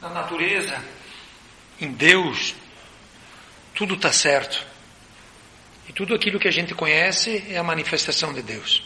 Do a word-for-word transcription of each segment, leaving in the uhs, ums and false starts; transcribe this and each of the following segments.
na natureza, em Deus, tudo está certo. E tudo aquilo que a gente conhece é a manifestação de Deus.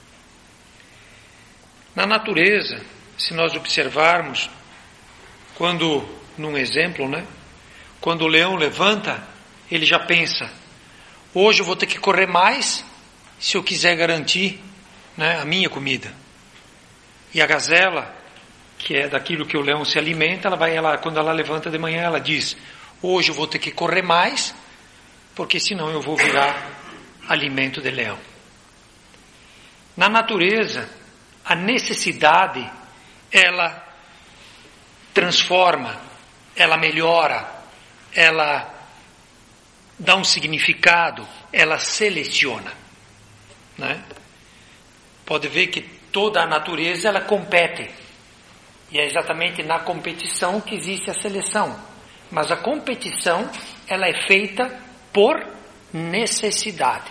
Na natureza, se nós observarmos, quando, num exemplo, né? Quando o leão levanta, ele já pensa, hoje eu vou ter que correr mais se eu quiser garantir, né, a minha comida. E a gazela, que é daquilo que o leão se alimenta, ela vai, ela, quando ela levanta de manhã, ela diz, hoje eu vou ter que correr mais, porque senão eu vou virar alimento de leão. Na natureza, a necessidade, ela transforma, ela melhora, ela dá um significado, ela seleciona, né? Pode ver que toda a natureza ela compete, e é exatamente na competição que existe a seleção, mas a competição ela é feita por necessidade.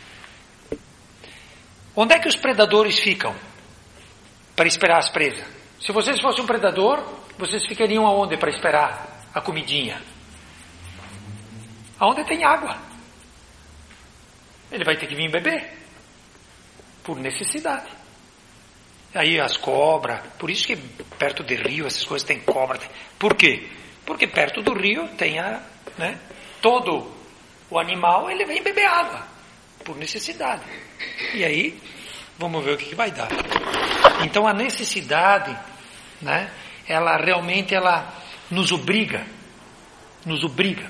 Onde é que os predadores ficam para esperar as presas? Se vocês fossem um predador, vocês ficariam aonde para esperar a comidinha? Aonde tem água. Ele vai ter que vir beber. Por necessidade. Aí as cobras, por isso que perto de rio essas coisas tem cobra. Por quê? Porque perto do rio tem a, né, todo o animal, ele vem beber água. Por necessidade. E aí, vamos ver o que, que vai dar. Então a necessidade, né, ela realmente ela nos obriga. Nos obriga.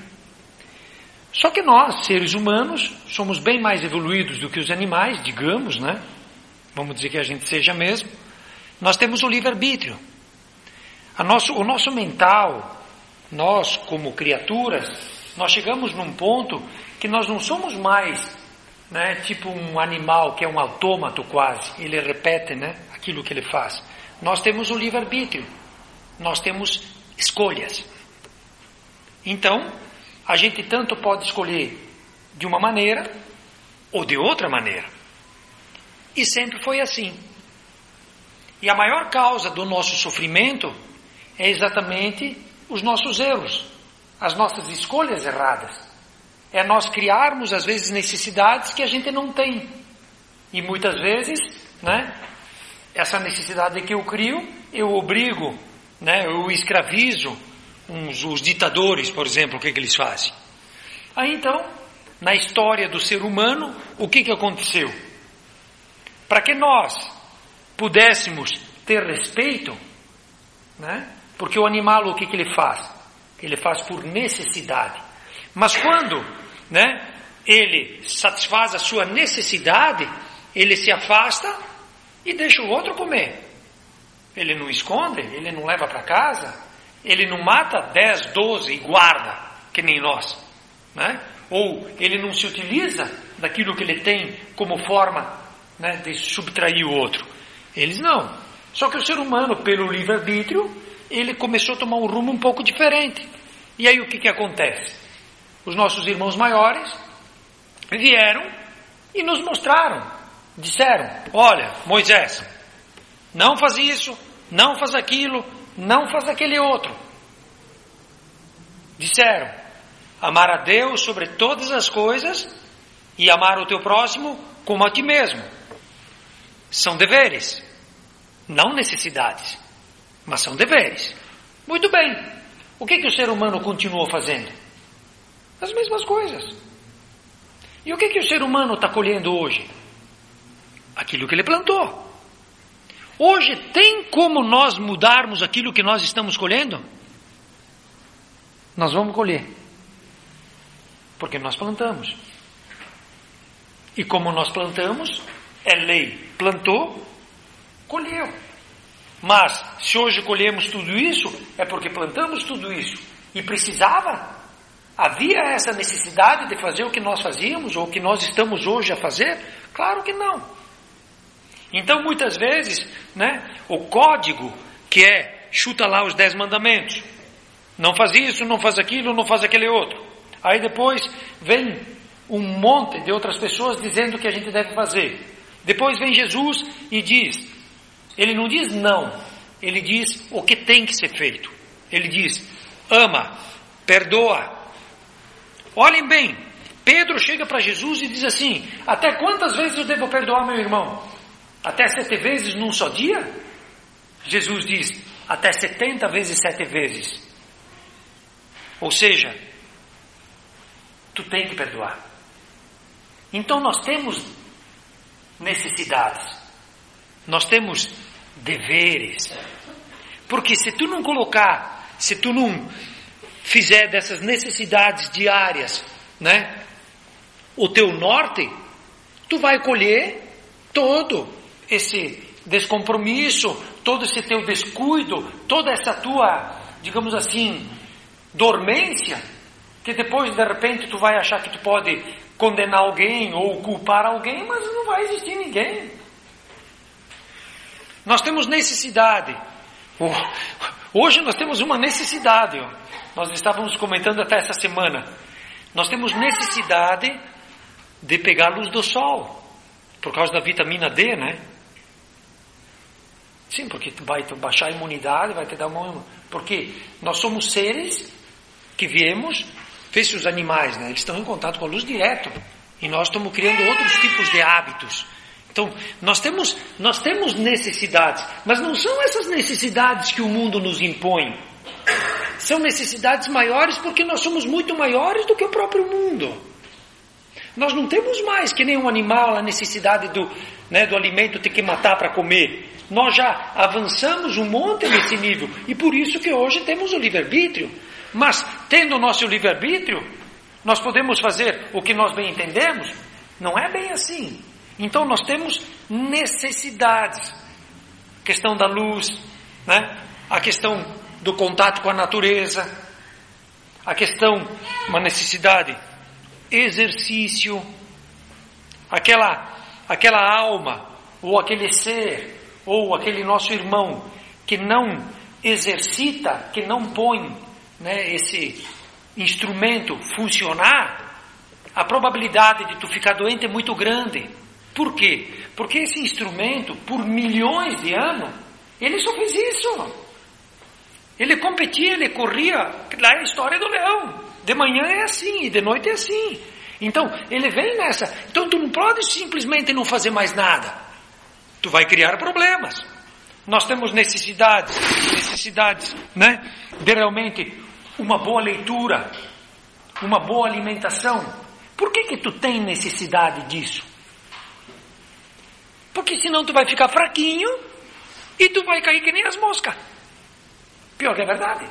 Só que nós, seres humanos, somos bem mais evoluídos do que os animais, digamos, né? Vamos dizer que a gente seja mesmo. Nós temos o livre-arbítrio. A nosso, o nosso mental, nós como criaturas, nós chegamos num ponto que nós não somos mais, né, tipo um animal que é um autômato quase. Ele repete, né, aquilo que ele faz. Nós temos o livre-arbítrio. Nós temos escolhas. Então, a gente tanto pode escolher de uma maneira ou de outra maneira. E sempre foi assim. E a maior causa do nosso sofrimento é exatamente os nossos erros, as nossas escolhas erradas. É nós criarmos, às vezes, necessidades que a gente não tem. E muitas vezes, né, essa necessidade que eu crio, eu obrigo, né, eu escravizo uns, os ditadores, por exemplo, o que, que eles fazem? Aí então, na história do ser humano, o que, que aconteceu? Para que nós pudéssemos ter respeito, né? Porque o animal, o que, que ele faz? Ele faz por necessidade. Mas quando, né, ele satisfaz a sua necessidade, ele se afasta e deixa o outro comer. Ele não esconde, ele não leva para casa, ele não mata dez, doze e guarda, que nem nós, né? Ou ele não se utiliza daquilo que ele tem como forma, né, de subtrair o outro. Eles não. Só que o ser humano, pelo livre-arbítrio, ele começou a tomar um rumo um pouco diferente. E aí o que, que acontece? Os nossos irmãos maiores vieram e nos mostraram, disseram, olha, Moisés, não faz isso, não faz aquilo, não faz aquele outro. Disseram, amar a Deus sobre todas as coisas e amar o teu próximo como a ti mesmo. São deveres, não necessidades, mas são deveres. Muito bem, o que, que o ser humano continuou fazendo? As mesmas coisas. E o que, que o ser humano está colhendo hoje? Aquilo que ele plantou. Hoje tem como nós mudarmos aquilo que nós estamos colhendo? Nós vamos colher. Porque nós plantamos. E como nós plantamos, é lei. Plantou, colheu. Mas, se hoje colhemos tudo isso, é porque plantamos tudo isso. E precisava? Havia essa necessidade de fazer o que nós fazíamos, ou o que nós estamos hoje a fazer? Claro que não. Então, muitas vezes, né, o código, que é, chuta lá os dez mandamentos. Não faz isso, não faz aquilo, não faz aquele outro. Aí depois vem um monte de outras pessoas dizendo o que a gente deve fazer. Depois vem Jesus e diz, ele não diz não, ele diz o que tem que ser feito. Ele diz, ama, perdoa. Olhem bem, Pedro chega para Jesus e diz assim, até quantas vezes eu devo perdoar meu irmão? Até sete vezes num só dia? Jesus diz, até setenta vezes sete vezes. Ou seja, tu tem que perdoar. Então nós temos necessidades, nós temos deveres, porque se tu não colocar, se tu não fizer dessas necessidades diárias, né, o teu norte, tu vai colher todo esse descompromisso, todo esse teu descuido, toda essa tua, digamos assim, dormência, que depois de repente tu vai achar que tu pode condenar alguém ou culpar alguém, mas não vai existir ninguém. Nós temos necessidade. Hoje nós temos uma necessidade. Nós estávamos comentando até essa semana. Nós temos necessidade de pegar a luz do sol, por causa da vitamina D, né? Sim, porque vai baixar a imunidade, vai te dar uma... Porque nós somos seres que viemos, fez os animais, né? Eles estão em contato com a luz direto. E nós estamos criando outros tipos de hábitos. Então, nós temos, nós temos necessidades, mas não são essas necessidades que o mundo nos impõe. São necessidades maiores porque nós somos muito maiores do que o próprio mundo. Nós não temos mais que nem um animal a necessidade do, né, do alimento ter que matar para comer. Nós já avançamos um monte nesse nível e por isso que hoje temos o livre-arbítrio. Mas tendo o nosso livre-arbítrio, nós podemos fazer o que nós bem entendemos? Não é bem assim. Então nós temos necessidades. A questão da luz, né? A questão do contato com a natureza, a questão, uma necessidade, exercício, aquela, aquela alma, ou aquele ser, ou aquele nosso irmão, que não exercita, que não põe, né, esse instrumento funcionar, a probabilidade de tu ficar doente é muito grande. Por quê? Porque esse instrumento, por milhões de anos, ele só fez isso. Ele competia, ele corria, lá é a história do leão. De manhã é assim, e de noite é assim. Então, ele vem nessa. Então, tu não pode simplesmente não fazer mais nada. Tu vai criar problemas. Nós temos necessidades, necessidades, né? De realmente uma boa leitura, uma boa alimentação. Por que que tu tem necessidade disso? Porque senão tu vai ficar fraquinho e tu vai cair que nem as moscas. Pior que é verdade.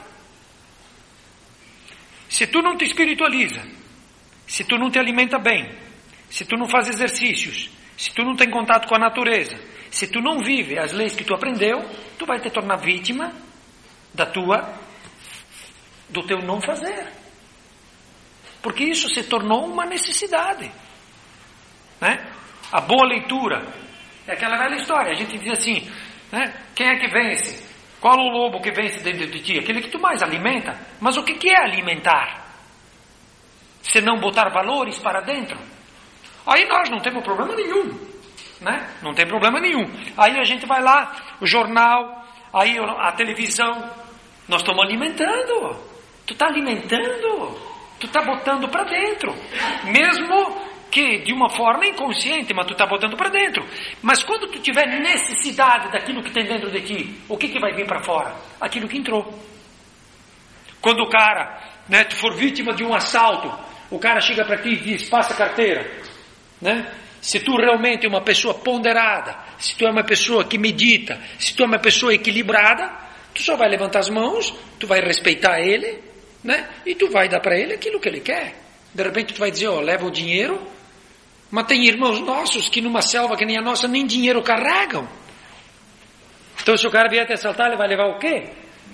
Se tu não te espiritualiza, se tu não te alimenta bem, se tu não faz exercícios, se tu não tem contato com a natureza, se tu não vive as leis que tu aprendeu, tu vai te tornar vítima da tua, do teu não fazer. Porque isso se tornou uma necessidade. Né? A boa leitura é aquela velha história. A gente diz assim, né? Quem é que vence? Qual o lobo que vence dentro de ti? Aquele que tu mais alimenta. Mas o que que é alimentar? Se não botar valores para dentro. Aí nós não temos problema nenhum. Né? Não tem problema nenhum. Aí a gente vai lá, o jornal, aí a televisão. Nós estamos alimentando. Tu está alimentando. Tu está botando para dentro. Mesmo que de uma forma inconsciente, mas tu está botando para dentro. Mas quando tu tiver necessidade daquilo que tem dentro de ti, o que que vai vir para fora? Aquilo que entrou. Quando o cara, né, tu for vítima de um assalto, o cara chega para ti e diz, passa a carteira. Né? Se tu realmente é uma pessoa ponderada, se tu é uma pessoa que medita, se tu é uma pessoa equilibrada, tu só vai levantar as mãos, tu vai respeitar ele, né? E tu vai dar para ele aquilo que ele quer. De repente tu vai dizer, ó, leva o dinheiro. Mas tem irmãos nossos que numa selva que nem a nossa nem dinheiro carregam. Então se o cara vier te assaltar, ele vai levar o quê?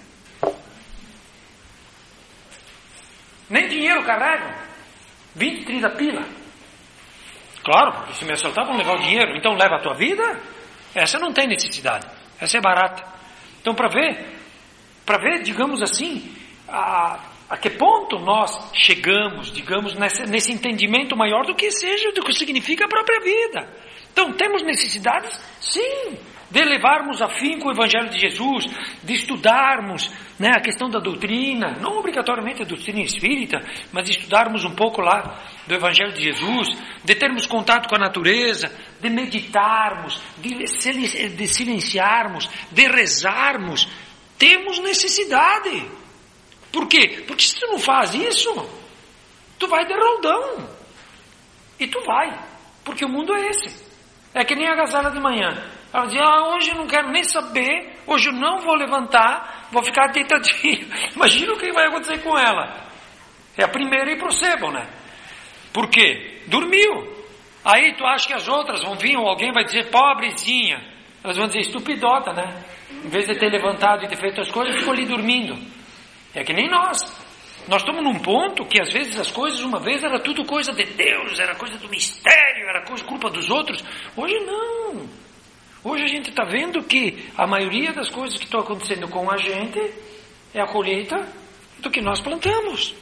Nem dinheiro carregam. vinte, trinta pila. Claro, porque se me assaltar vão levar o dinheiro. Então leva a tua vida. Essa não tem necessidade. Essa é barata. Então para ver, para ver, digamos assim, a... a que ponto nós chegamos, digamos, nesse, nesse entendimento maior do que seja, do que significa a própria vida. Então, temos necessidades? Sim. de levarmos afinco o Evangelho de Jesus, de estudarmos, né, a questão da doutrina, não obrigatoriamente a doutrina espírita, mas de estudarmos um pouco lá do Evangelho de Jesus, de termos contato com a natureza, de meditarmos, de, de silenciarmos, de rezarmos. Temos necessidade. Por quê? Porque se tu não faz isso, tu vai de roldão. E tu vai, porque o mundo é esse. É que nem a gazela de manhã. Ela diz, ah, hoje eu não quero nem saber, hoje eu não vou levantar, vou ficar deitadinho. Imagina o que vai acontecer com ela. É a primeira a ir pro sebo, né? Por quê? Dormiu. Aí tu acha que as outras vão vir, ou alguém vai dizer, pobrezinha. Elas vão dizer, estupidota, né? Em vez de ter levantado e ter feito as coisas, ficou ali dormindo. É que nem nós. Nós estamos num ponto que às vezes as coisas, uma vez era tudo coisa de Deus, era coisa do mistério, era coisa culpa dos outros. Hoje não. Hoje a gente está vendo que a maioria das coisas que estão acontecendo com a gente é a colheita do que nós plantamos.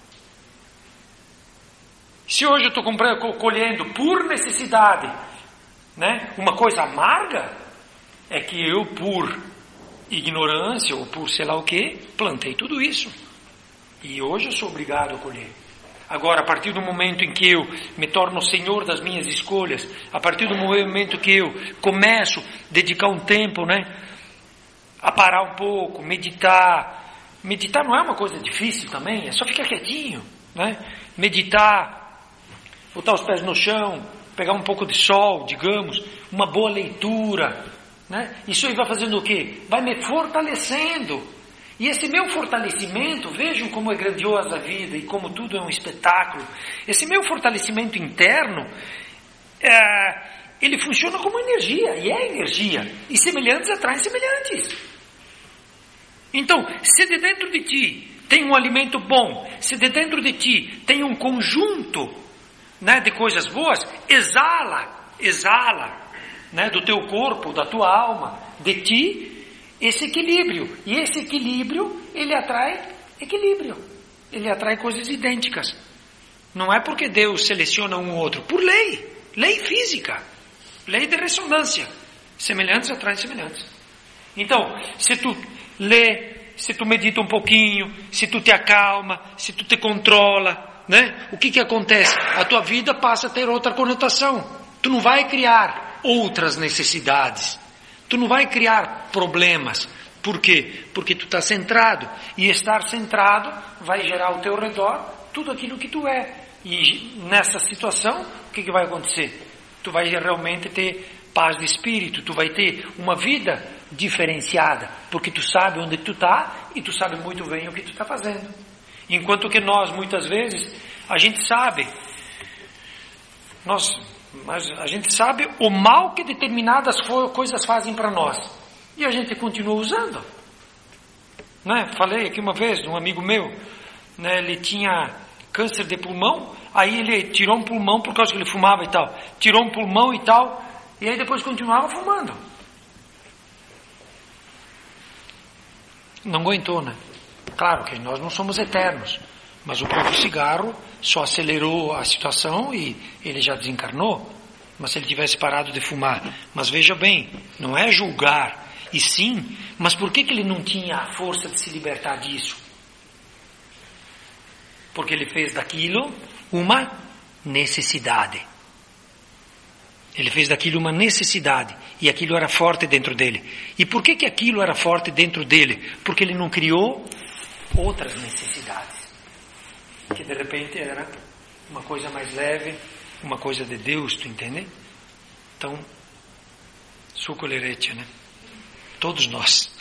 Se hoje eu estou colhendo por necessidade, né, uma coisa amarga, é que eu, por ignorância ou por sei lá o que, plantei tudo isso. E hoje eu sou obrigado a colher. Agora, a partir do momento em que eu me torno senhor das minhas escolhas, a partir do momento que eu começo a dedicar um tempo, né, a parar um pouco, meditar. Meditar não é uma coisa difícil também, é só ficar quietinho, né? Meditar, botar os pés no chão, pegar um pouco de sol, digamos, uma boa leitura, né? Isso aí vai fazendo o quê? Vai me fortalecendo. E esse meu fortalecimento, vejam como é grandiosa a vida e como tudo é um espetáculo. Esse meu fortalecimento interno, é, ele funciona como energia, e é energia. E semelhantes atraem semelhantes. Então, se de dentro de ti tem um alimento bom, se de dentro de ti tem um conjunto, né, de coisas boas, exala, exala, né, do teu corpo, da tua alma, de ti, esse equilíbrio. E esse equilíbrio, ele atrai equilíbrio. Ele atrai coisas idênticas. Não é porque Deus seleciona um ou outro. Por lei. Lei física. Lei de ressonância. Semelhantes atraem semelhantes. Então, se tu lê, se tu medita um pouquinho, se tu te acalma, se tu te controla, né? O que que acontece? A tua vida passa a ter outra conotação. Tu não vai criar outras necessidades. Tu não vai criar problemas. Por quê? Porque tu está centrado. E estar centrado vai gerar ao teu redor tudo aquilo que tu é. E nessa situação, o que, que vai acontecer? Tu vai realmente ter paz de espírito. Tu vai ter uma vida diferenciada. Porque tu sabe onde tu está e tu sabe muito bem o que tu está fazendo. Enquanto que nós, muitas vezes, a gente sabe... Nós... Mas a gente sabe o mal que determinadas coisas fazem para nós. E a gente continua usando. Né? Falei aqui uma vez de um amigo meu, né? Ele tinha câncer de pulmão, aí ele tirou um pulmão por causa que ele fumava e tal. Tirou um pulmão e tal, e aí depois continuava fumando. Não aguentou, né? Claro que nós não somos eternos. Mas o próprio cigarro só acelerou a situação e ele já desencarnou. Mas se ele tivesse parado de fumar. Mas veja bem, não é julgar, e sim, mas por que que ele não tinha a força de se libertar disso? Porque ele fez daquilo uma necessidade. Ele fez daquilo uma necessidade. E aquilo era forte dentro dele. E por que que aquilo era forte dentro dele? Porque ele não criou outras necessidades. Que de repente era uma coisa mais leve, uma coisa de Deus, tu entende? Então, suco lerete, né? Todos nós.